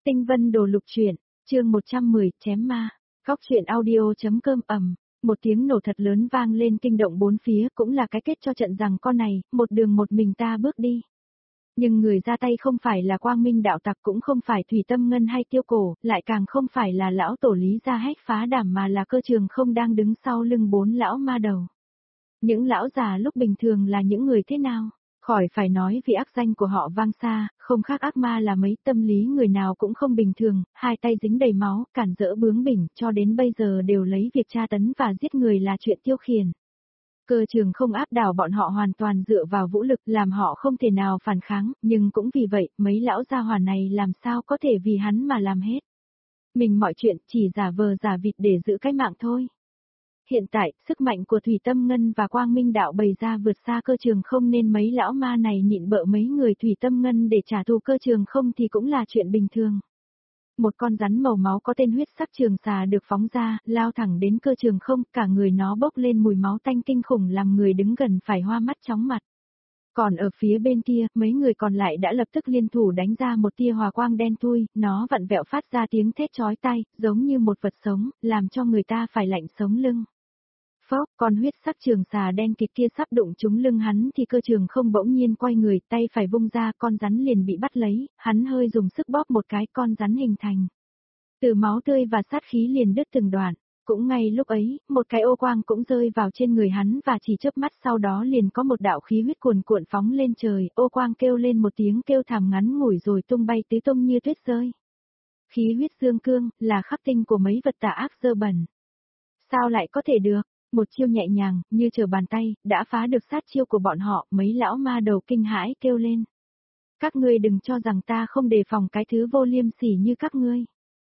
Tinh vân đồ lục truyện, chương 110, chém ma. Góc truyện audio.com ầm. Một tiếng nổ thật lớn vang lên kinh động bốn phía, cũng là cái kết cho trận rằng con này, một đường một mình ta bước đi. Nhưng người ra tay không phải là Quang Minh đạo tặc, cũng không phải Thủy Tâm Ngân hay Tiêu Cổ, lại càng không phải là lão tổ Lý Gia Hách phá đảm, mà là Cơ Trường Không đang đứng sau lưng bốn lão ma đầu. Những lão già lúc bình thường là những người thế nào? Khỏi phải nói vì ác danh của họ vang xa, không khác ác ma là mấy, tâm lý người nào cũng không bình thường, hai tay dính đầy máu, cản rỡ bướng bỉnh, cho đến bây giờ đều lấy việc tra tấn và giết người là chuyện tiêu khiển. Cơ Trường Không áp đảo bọn họ hoàn toàn dựa vào vũ lực, làm họ không thể nào phản kháng, nhưng cũng vì vậy, mấy lão gia hỏa này làm sao có thể vì hắn mà làm hết. Mình mọi chuyện chỉ giả vờ giả vịt để giữ cái mạng thôi. Hiện tại, sức mạnh của Thủy Tâm Ngân và Quang Minh đạo bày ra vượt xa Cơ Trường Không, nên mấy lão ma này nhịn bợ mấy người Thủy Tâm Ngân để trả thù Cơ Trường Không thì cũng là chuyện bình thường. Một con rắn màu máu có tên huyết sắc trường xà được phóng ra, lao thẳng đến Cơ Trường Không, cả người nó bốc lên mùi máu tanh kinh khủng làm người đứng gần phải hoa mắt chóng mặt. Còn ở phía bên kia, mấy người còn lại đã lập tức liên thủ đánh ra một tia hòa quang đen thui, nó vặn vẹo phát ra tiếng thét chói tai, giống như một vật sống, làm cho người ta phải lạnh sống lưng. Phốc, con huyết sắc trường xà đen kịt kia sắp đụng trúng lưng hắn thì Cơ Trường Không bỗng nhiên quay người, tay phải vung ra, con rắn liền bị bắt lấy, hắn hơi dùng sức bóp một cái, con rắn hình thành. Từ máu tươi và sát khí liền đứt từng đoạn. Cũng ngay lúc ấy, một cái ô quang cũng rơi vào trên người hắn và chỉ chớp mắt sau đó liền có một đạo khí huyết cuồn cuộn phóng lên trời, ô quang kêu lên một tiếng kêu thảm ngắn ngủi rồi tung bay tứ tung như tuyết rơi. Khí huyết dương cương, là khắc tinh của mấy vật tà ác dơ bẩn. Sao lại có thể được? Một chiêu nhẹ nhàng, như trở bàn tay, đã phá được sát chiêu của bọn họ, mấy lão ma đầu kinh hãi kêu lên. Các ngươi đừng cho rằng ta không đề phòng cái thứ vô liêm sỉ như các ngươi.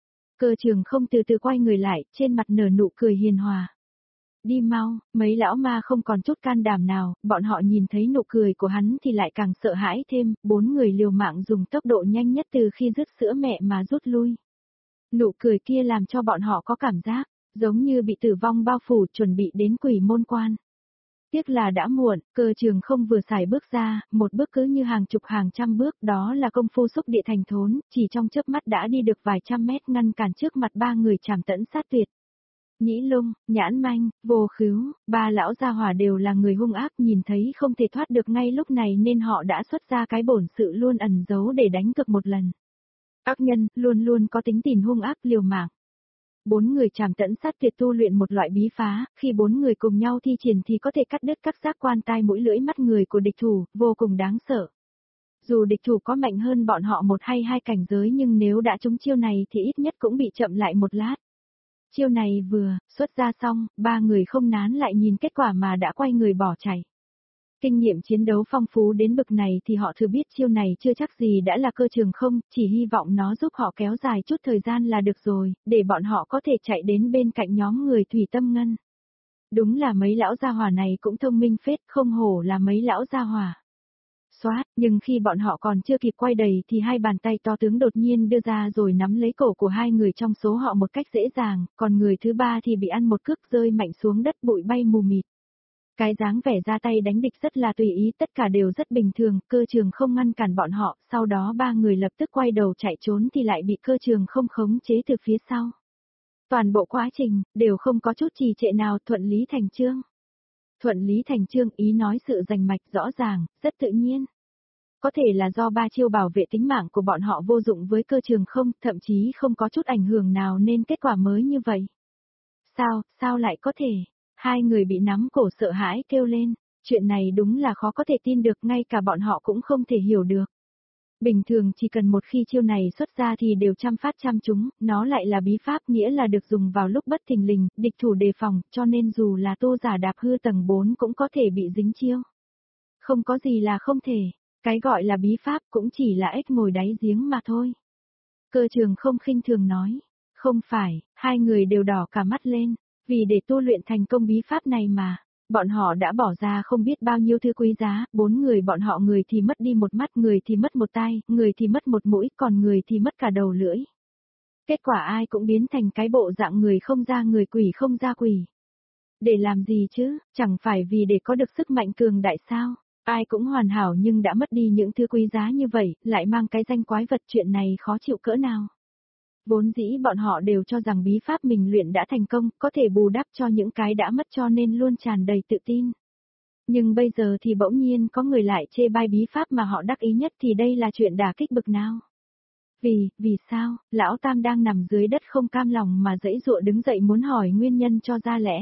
Cơ Trường Không từ từ quay người lại, trên mặt nở nụ cười hiền hòa. Đi mau, mấy lão ma không còn chút can đảm nào, bọn họ nhìn thấy nụ cười của hắn thì lại càng sợ hãi thêm, bốn người liều mạng dùng tốc độ nhanh nhất từ khi dứt sữa mẹ mà rút lui. Nụ cười kia làm cho bọn họ có cảm giác giống như bị tử vong bao phủ, chuẩn bị đến quỷ môn quan. Tiếc là đã muộn, Cơ Trường Không vừa xài bước ra, một bước cứ như hàng chục hàng trăm bước, đó là công phu xúc địa thành thốn, chỉ trong chớp mắt đã đi được vài trăm mét, ngăn cản trước mặt ba người trảm tẫn sát tuyệt. Nhĩ Lung, Nhãn Manh, Vô Khứu, ba lão gia hỏa đều là người hung ác, nhìn thấy không thể thoát được ngay lúc này nên họ đã xuất ra cái bổn sự luôn ẩn giấu để đánh cược một lần. Ác nhân, luôn luôn có tính tình hung ác liều mạng. Bốn người trảm tẫn sát tuyệt tu luyện một loại bí phá, khi bốn người cùng nhau thi triển thì có thể cắt đứt các giác quan tai mũi lưỡi mắt người của địch thủ, vô cùng đáng sợ. Dù địch thủ có mạnh hơn bọn họ một hay hai cảnh giới nhưng nếu đã trúng chiêu này thì ít nhất cũng bị chậm lại một lát. Chiêu này vừa xuất ra xong, ba người không nán lại nhìn kết quả mà đã quay người bỏ chạy. Kinh nghiệm chiến đấu phong phú đến bực này thì họ thừa biết chiêu này chưa chắc gì đã là Cơ Trường Không, chỉ hy vọng nó giúp họ kéo dài chút thời gian là được rồi, để bọn họ có thể chạy đến bên cạnh nhóm người Thủy Tâm Ngân. Đúng là mấy lão gia hỏa này cũng thông minh phết, không hổ là mấy lão gia hỏa. Xoát, nhưng khi bọn họ còn chưa kịp quay đầy thì hai bàn tay to tướng đột nhiên đưa ra rồi nắm lấy cổ của hai người trong số họ một cách dễ dàng, còn người thứ ba thì bị ăn một cước rơi mạnh xuống đất, bụi bay mù mịt. Cái dáng vẻ ra tay đánh địch rất là tùy ý, tất cả đều rất bình thường, Cơ Trường Không ngăn cản bọn họ, sau đó ba người lập tức quay đầu chạy trốn thì lại bị Cơ Trường Không khống chế từ phía sau. Toàn bộ quá trình, đều không có chút trì trệ nào, thuận lý thành chương. Thuận lý thành chương ý nói sự rành mạch rõ ràng, rất tự nhiên. Có thể là do ba chiêu bảo vệ tính mạng của bọn họ vô dụng với Cơ Trường Không, thậm chí không có chút ảnh hưởng nào nên kết quả mới như vậy. Sao lại có thể? Hai người bị nắm cổ sợ hãi kêu lên, chuyện này đúng là khó có thể tin được, ngay cả bọn họ cũng không thể hiểu được. Bình thường chỉ cần một khi chiêu này xuất ra thì đều trăm phát trăm trúng, nó lại là bí pháp, nghĩa là được dùng vào lúc bất thình lình, địch thủ đề phòng, cho nên dù là tu giả đạp hư tầng 4 cũng có thể bị dính chiêu. Không có gì là không thể, cái gọi là bí pháp cũng chỉ là ếch ngồi đáy giếng mà thôi. Cơ Trường Không khinh thường nói, không phải, hai người đều đỏ cả mắt lên. Vì để tu luyện thành công bí pháp này mà, bọn họ đã bỏ ra không biết bao nhiêu thứ quý giá, bốn người bọn họ, người thì mất đi một mắt, người thì mất một tai, người thì mất một mũi, còn người thì mất cả đầu lưỡi. Kết quả ai cũng biến thành cái bộ dạng người không ra người, quỷ không ra quỷ. Để làm gì chứ, chẳng phải vì để có được sức mạnh cường đại sao? Ai cũng hoàn hảo nhưng đã mất đi những thứ quý giá như vậy, lại mang cái danh quái vật, chuyện này khó chịu cỡ nào. Vốn dĩ bọn họ đều cho rằng bí pháp mình luyện đã thành công, có thể bù đắp cho những cái đã mất cho nên luôn tràn đầy tự tin. Nhưng bây giờ thì bỗng nhiên có người lại chê bai bí pháp mà họ đắc ý nhất thì đây là chuyện đả kích bực nào. Vì sao, lão Tam đang nằm dưới đất không cam lòng mà giãy giụa đứng dậy muốn hỏi nguyên nhân cho ra lẽ.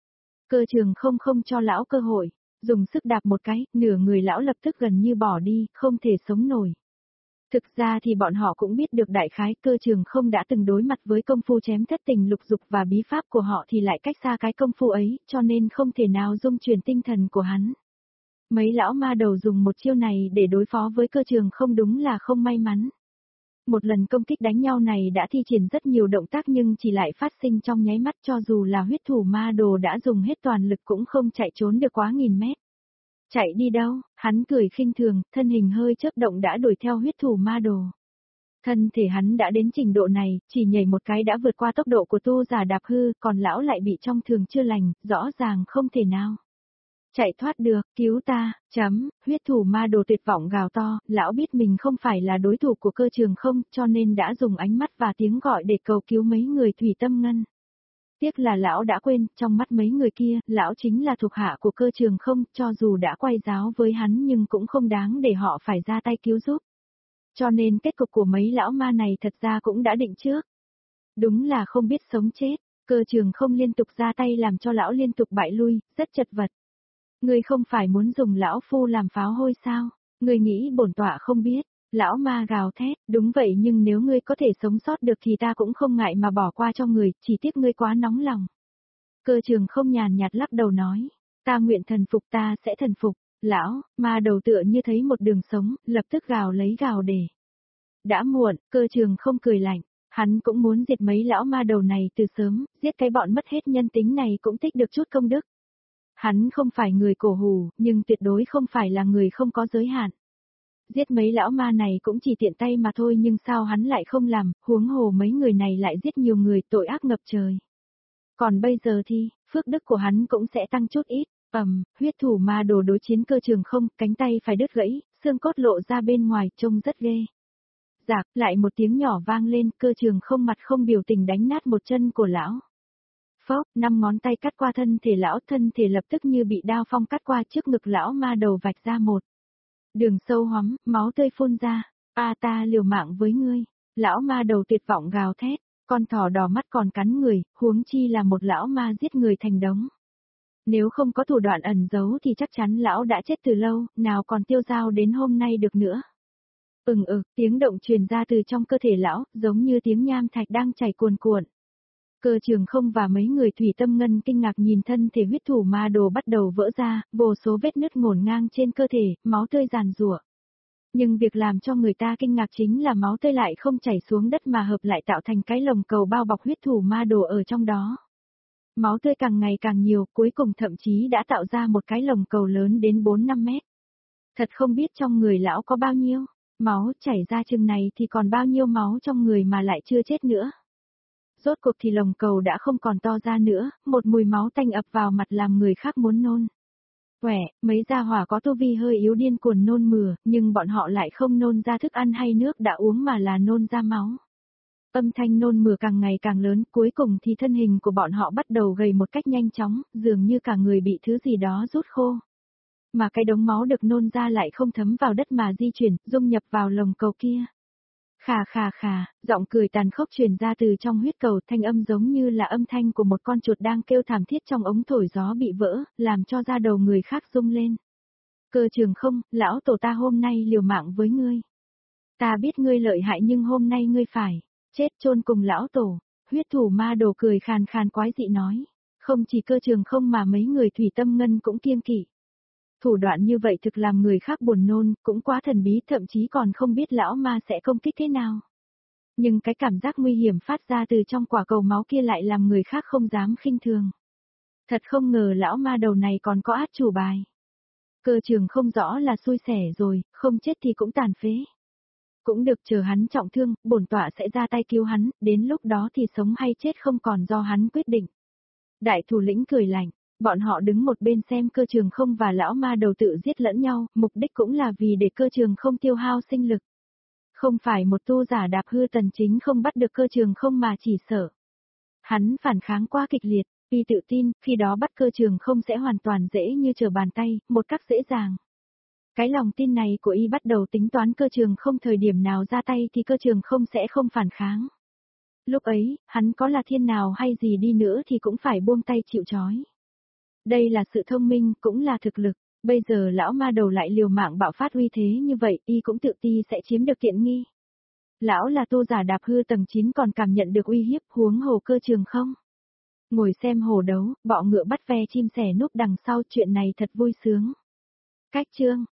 Cơ trường không cho lão cơ hội, dùng sức đạp một cái, nửa người lão lập tức gần như bỏ đi, không thể sống nổi. Thực ra thì bọn họ cũng biết được đại khái cơ trường không đã từng đối mặt với công phu chém thất tình lục dục và bí pháp của họ thì lại cách xa cái công phu ấy, cho nên không thể nào dung chuyển tinh thần của hắn. Mấy lão ma đầu dùng một chiêu này để đối phó với cơ trường không đúng là không may mắn. Một lần công kích đánh nhau này đã thi triển rất nhiều động tác nhưng chỉ lại phát sinh trong nháy mắt cho dù là huyết thủ ma đồ đã dùng hết toàn lực cũng không chạy trốn được quá nghìn mét. Chạy đi đâu, hắn cười khinh thường, thân hình hơi chớp động đã đuổi theo huyết thủ ma đồ. Thân thể hắn đã đến trình độ này, chỉ nhảy một cái đã vượt qua tốc độ của tu giả đạp hư, còn lão lại bị trong thường chưa lành, rõ ràng không thể nào. Chạy thoát được, cứu ta, huyết thủ ma đồ tuyệt vọng gào to, lão biết mình không phải là đối thủ của cơ trường không, cho nên đã dùng ánh mắt và tiếng gọi để cầu cứu mấy người thủy tâm ngân. Tiếc là lão đã quên, trong mắt mấy người kia, lão chính là thuộc hạ của cơ trường không, cho dù đã quay giáo với hắn nhưng cũng không đáng để họ phải ra tay cứu giúp. Cho nên kết cục của mấy lão ma này thật ra cũng đã định trước. Đúng là không biết sống chết, cơ trường không liên tục ra tay làm cho lão liên tục bại lui, rất chật vật. Ngươi không phải muốn dùng lão phu làm pháo hôi sao? Ngươi nghĩ bổn tọa không biết. Lão ma gào thét, đúng vậy nhưng nếu ngươi có thể sống sót được thì ta cũng không ngại mà bỏ qua cho người, chỉ tiếc ngươi quá nóng lòng. Cơ trường không nhàn nhạt lắc đầu nói, ta nguyện thần phục ta sẽ thần phục, lão, ma đầu tựa như thấy một đường sống, lập tức gào lấy gào để. Đã muộn, cơ trường không cười lạnh, hắn cũng muốn diệt mấy lão ma đầu này từ sớm, giết cái bọn mất hết nhân tính này cũng tích được chút công đức. Hắn không phải người cổ hủ, nhưng tuyệt đối không phải là người không có giới hạn. Giết mấy lão ma này cũng chỉ tiện tay mà thôi nhưng sao hắn lại không làm, huống hồ mấy người này lại giết nhiều người tội ác ngập trời. Còn bây giờ thì, phước đức của hắn cũng sẽ tăng chút ít, huyết thủ ma đồ đối chiến cơ trường không, cánh tay phải đứt gãy, xương cốt lộ ra bên ngoài, trông rất ghê. Rạc, lại một tiếng nhỏ vang lên, cơ trường không mặt không biểu tình đánh nát một chân của lão. Phốc, 5 ngón tay cắt qua thân thể lão, thân thể lập tức như bị đao phong cắt qua trước ngực lão ma đầu vạch ra một đường sâu hoắm, máu tươi phun ra. Ta liều mạng với ngươi. Lão ma đầu tuyệt vọng gào thét, con thỏ đỏ mắt còn cắn người, huống chi là một lão ma giết người thành đống. Nếu không có thủ đoạn ẩn giấu thì chắc chắn lão đã chết từ lâu, nào còn tiêu dao đến hôm nay được nữa. Tiếng động truyền ra từ trong cơ thể lão, giống như tiếng nham thạch đang chảy cuồn cuộn. Cơ trường không và mấy người thủy tâm ngân kinh ngạc nhìn thân thể huyết thủ ma đồ bắt đầu vỡ ra, vô số vết nứt ngổn ngang trên cơ thể, máu tươi giàn giụa. Nhưng việc làm cho người ta kinh ngạc chính là máu tươi lại không chảy xuống đất mà hợp lại tạo thành cái lồng cầu bao bọc huyết thủ ma đồ ở trong đó. Máu tươi càng ngày càng nhiều, cuối cùng thậm chí đã tạo ra một cái lồng cầu lớn đến 4-5 mét. Thật không biết trong người lão có bao nhiêu, máu chảy ra chừng này thì còn bao nhiêu máu trong người mà lại chưa chết nữa. Rốt cuộc thì lồng cầu đã không còn to ra nữa, một mùi máu tanh ập vào mặt làm người khác muốn nôn. Mấy gia hỏa có tu vi hơi yếu điên cuồng nôn mửa, nhưng bọn họ lại không nôn ra thức ăn hay nước đã uống mà là nôn ra máu. Âm thanh nôn mửa càng ngày càng lớn, cuối cùng thì thân hình của bọn họ bắt đầu gầy một cách nhanh chóng, dường như cả người bị thứ gì đó rút khô. Mà cái đống máu được nôn ra lại không thấm vào đất mà di chuyển, dung nhập vào lồng cầu kia. Khà, giọng cười tàn khốc truyền ra từ trong huyết cầu, thanh âm giống như là âm thanh của một con chuột đang kêu thảm thiết trong ống thổi gió bị vỡ, làm cho da đầu người khác rung lên. Cơ trường không, lão tổ ta hôm nay liều mạng với ngươi. Ta biết ngươi lợi hại nhưng hôm nay ngươi phải chết chôn cùng lão tổ. Huyết thủ ma đồ cười khàn khàn quái dị nói. Không chỉ cơ trường không mà mấy người thủy tâm ngân cũng kiêng kỵ. Thủ đoạn như vậy thực làm người khác buồn nôn, cũng quá thần bí, thậm chí còn không biết lão ma sẽ công kích thế nào. Nhưng cái cảm giác nguy hiểm phát ra từ trong quả cầu máu kia lại làm người khác không dám khinh thường. Thật không ngờ lão ma đầu này còn có át chủ bài. Cơ trường không rõ là xui xẻ rồi, không chết thì cũng tàn phế. Cũng được, chờ hắn trọng thương, bổn tọa sẽ ra tay cứu hắn, đến lúc đó thì sống hay chết không còn do hắn quyết định. Đại thủ lĩnh cười lạnh. Bọn họ đứng một bên xem cơ trường không và lão ma đầu tự giết lẫn nhau, mục đích cũng là vì để cơ trường không tiêu hao sinh lực. Không phải một tu giả đạp hư Tần Chính không bắt được cơ trường không mà chỉ sợ. Hắn phản kháng quá kịch liệt, y tự tin, khi đó bắt cơ trường không sẽ hoàn toàn dễ như trở bàn tay, một cách dễ dàng. Cái lòng tin này của y bắt đầu tính toán cơ trường không thời điểm nào ra tay thì cơ trường không sẽ không phản kháng. Lúc ấy, hắn có là thiên nào hay gì đi nữa thì cũng phải buông tay chịu trói. Đây là sự thông minh, cũng là thực lực. Bây giờ lão ma đầu lại liều mạng bạo phát uy thế như vậy, y cũng tự ti sẽ chiếm được tiện nghi. Lão là tu giả đạp hư tầng 9 còn cảm nhận được uy hiếp, huống hồ cơ trường không. Ngồi xem hồ đấu, bọ ngựa bắt ve chim sẻ núp đằng sau, chuyện này thật vui sướng. Cách chương